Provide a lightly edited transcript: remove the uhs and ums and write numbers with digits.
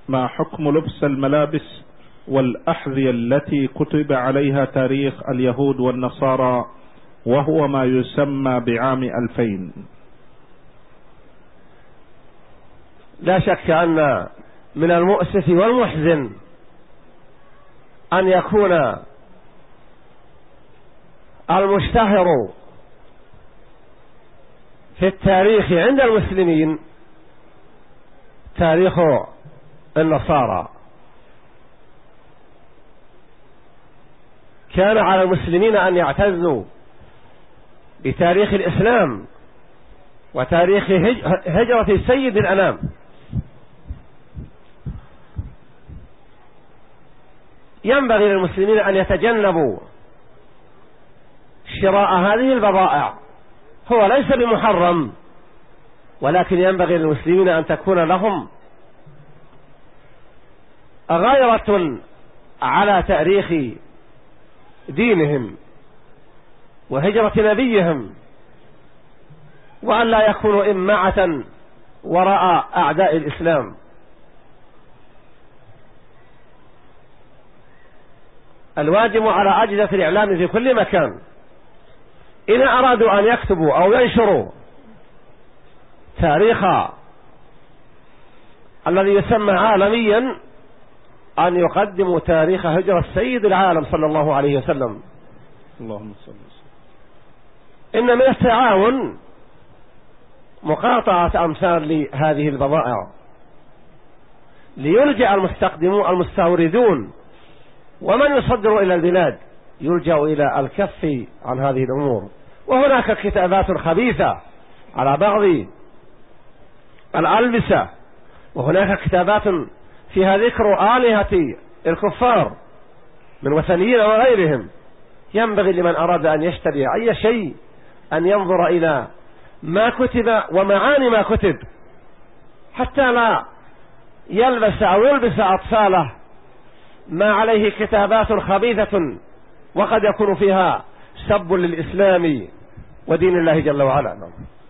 ما حكم لبس الملابس والأحذية التي كتب عليها تاريخ اليهود والنصارى وهو ما يسمى بعام 2000؟ لا شك أن من المؤسف والمحزن أن يكون المشتهر في التاريخ عند المسلمين تاريخ النصارى. كان على المسلمين أن يعتزوا بتاريخ الإسلام وتاريخ هجرة سيد الأنام، ينبغي للمسلمين أن يتجنبوا شراء هذه البضائع. هو ليس بمحرم، ولكن ينبغي للمسلمين أن تكون لهم غيرة على تاريخ دينهم وهجرة نبيهم، وأن لا يكونوا إمعة وراء أعداء الإسلام. الواجب على أجهزة الإعلام في كل مكان إذا أرادوا أن يكتبوا أو ينشروا تاريخ الذي يسمى عالميا أن يقدموا تاريخ هجرة سيد العالم صلى الله عليه وسلم. اللهم صل وسلم. إن من التعاون مقاطعة أمثال هذه البضائع ليلجأ المستوردون ومن يصدر إلى البلاد يلجأ إلى الكف عن هذه الأمور. وهناك كتابات خبيثة على بعض الألبسة، وهناك كتابات فيها ذكر آلهة الكفار من وثنيين وغيرهم. ينبغي لمن أراد أن يشتري أي شيء أن ينظر إلى ما كتب ومعاني ما كتب، حتى لا يلبس أو يلبس أطفاله ما عليه كتابات خبيثة وقد يكون فيها سب للإسلام ودين الله جل وعلا.